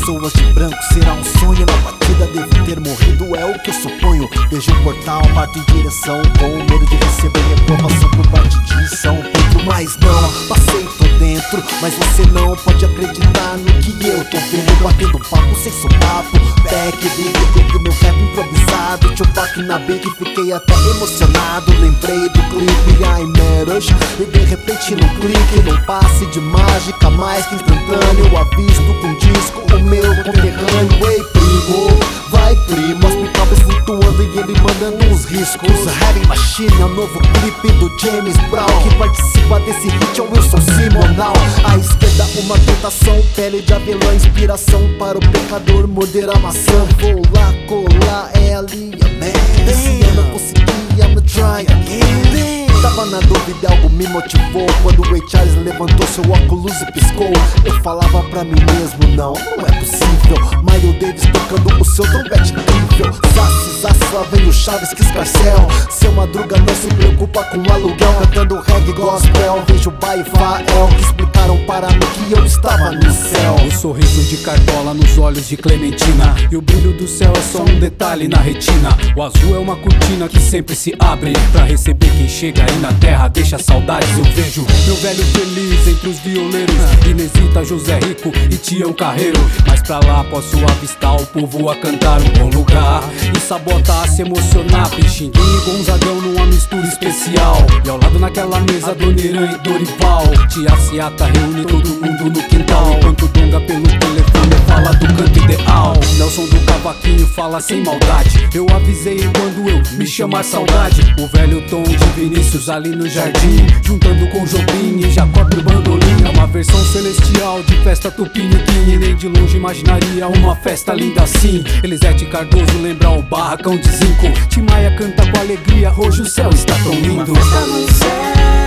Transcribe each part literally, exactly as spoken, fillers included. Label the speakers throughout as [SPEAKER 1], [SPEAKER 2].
[SPEAKER 1] pessoas de branco será um sonho. Na batida devo ter morrido, é o que eu suponho. Vejo o portal, parto em direção, com medo de receber reprovação por parte de São Pedro. Mas não, passei, tô dentro, mas você não pode acreditar no que eu tô vendo. Batendo papo sem sopapo, back, big, do meu rap improvisado. Tupac na big, fiquei até emocionado. Lembrei do clipe I Matters, e de repente no clique, num passe de mágica mais que instantâneo, eu avisto com disco o meu conterrâneo. Ei primo, vai primo, as picapes flutuando e ele mandando uns riscos. Heavy Machine é o novo clipe do James Brown. Quem participa desse hit é o Wilson Simonal. À esquerda uma tentação, pele de avelã, inspiração para o pecador morder a maçã. Vou lá colar, é ali a man. Se eu não conseguir, I'ma try again. Tava na dúvida, algo me motivou quando o Ray Charles levantou seu óculos e piscou. Eu falava pra mim mesmo, não, não é possível. Miles Davis tocando o seu trompete incrível. Zassi, Zassi, lá vem o Chaves que escarcel. Seu Madruga não se preocupa com aluguel, cantando reggae gospel. Vejo o Baifael que explicaram para mim que eu estava no céu.
[SPEAKER 2] O sorriso de cartola nos olhos de Clementina, e o brilho do céu é só um detalhe na retina. O azul é uma cortina que sempre se abre pra receber quem chega aí na terra, deixa saudades. Eu vejo meu velho feliz entre os violeiros, Inesita, José Rico e Tião Carreiro. Mas pra lá posso avistar o povo a cantar um bom lugar e sabota a se emocionar. Pixinguinha e Gonzagão numa mistura especial, e ao lado naquela mesa Dona Irã e Dorival. Tia Ciata reúne todo mundo no quintal, enquanto o Donga pelo telefone fala do canto ideal. Nelson do cavaquinho fala sem maldade, eu avisei quando eu me chamar saudade. O velho Tom de Vinícius ali no jardim, juntando com Jobim e Jacob Bandolim. É uma versão celestial de festa tupiniquim, e nem de longe imaginaria uma festa linda assim. Elisete Cardoso lembra o barracão de zinco, Tim Maia canta com alegria, hoje o céu está tão lindo.
[SPEAKER 3] Uma festa no céu,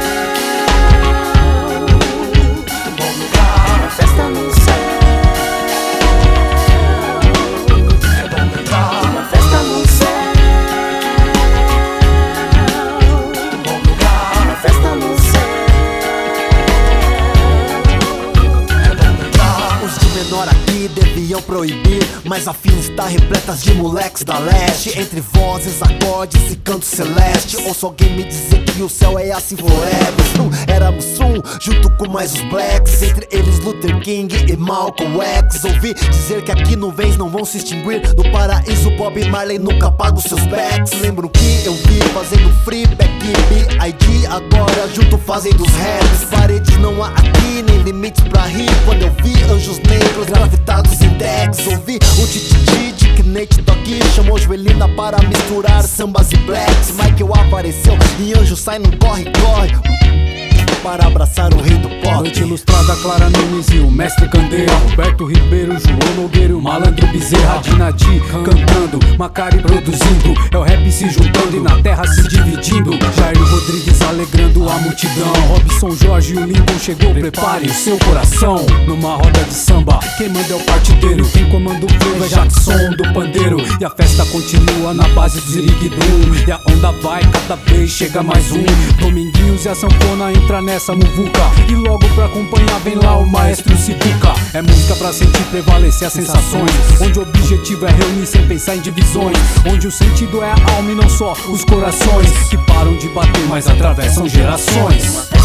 [SPEAKER 3] um bom lugar. Uma festa no céu, é bom lugar. Uma festa no céu, um bom lugar. Uma festa no céu, é bom lugar.
[SPEAKER 1] Os de menor aqui deviam proibir, mas a fila está repleta de moleques da leste. Entre vozes, acordes e canto celeste, ouço alguém me dizer que o céu é assim forever. Hum, éramos um, junto com mais os blacks, entre eles Luther King e Malcolm X. Ouvi dizer que aqui nuvens não vão se extinguir, no paraíso Bob Marley nunca apaga os seus backs. Lembro que eu vi fazendo free back B I D, agora junto fazendo os raps. Paredes não há aqui, nem limites pra rir, quando eu vi anjos negros gravitados em decks. Ouvi o Tititi de Knate Doggy, chamou Joelina para misturar sambas e blacks. Michael apareceu e anjo sai num corre-corre para abraçar o rei do pop.
[SPEAKER 2] Noite ilustrada, Clara Nunes e o mestre Candeia, Roberto Ribeiro, João Nogueira, o Malandro Bezerra, Dinadi cantando, Macari produzindo, é o rap se juntando e na terra se dividindo. Jair Rodrigues alegrando a multidão, Robson Jorge e o Lincoln chegou, prepare o seu coração. Numa roda de samba, quem manda é o partideiro, quem comanda o flow é Jackson do pandeiro. E a festa continua na base do ziriguidum, e a onda vai, cada vez chega mais um. Dominguinhos e a sanfona entra nessa muvuca, e logo pra acompanhar vem lá o maestro Sivuca. É música pra sentir prevalecer as sensações, onde o objetivo é reunir sem pensar em divisões, onde o sentido é a alma e não só os corações, que param de bater mas atravessam gerações.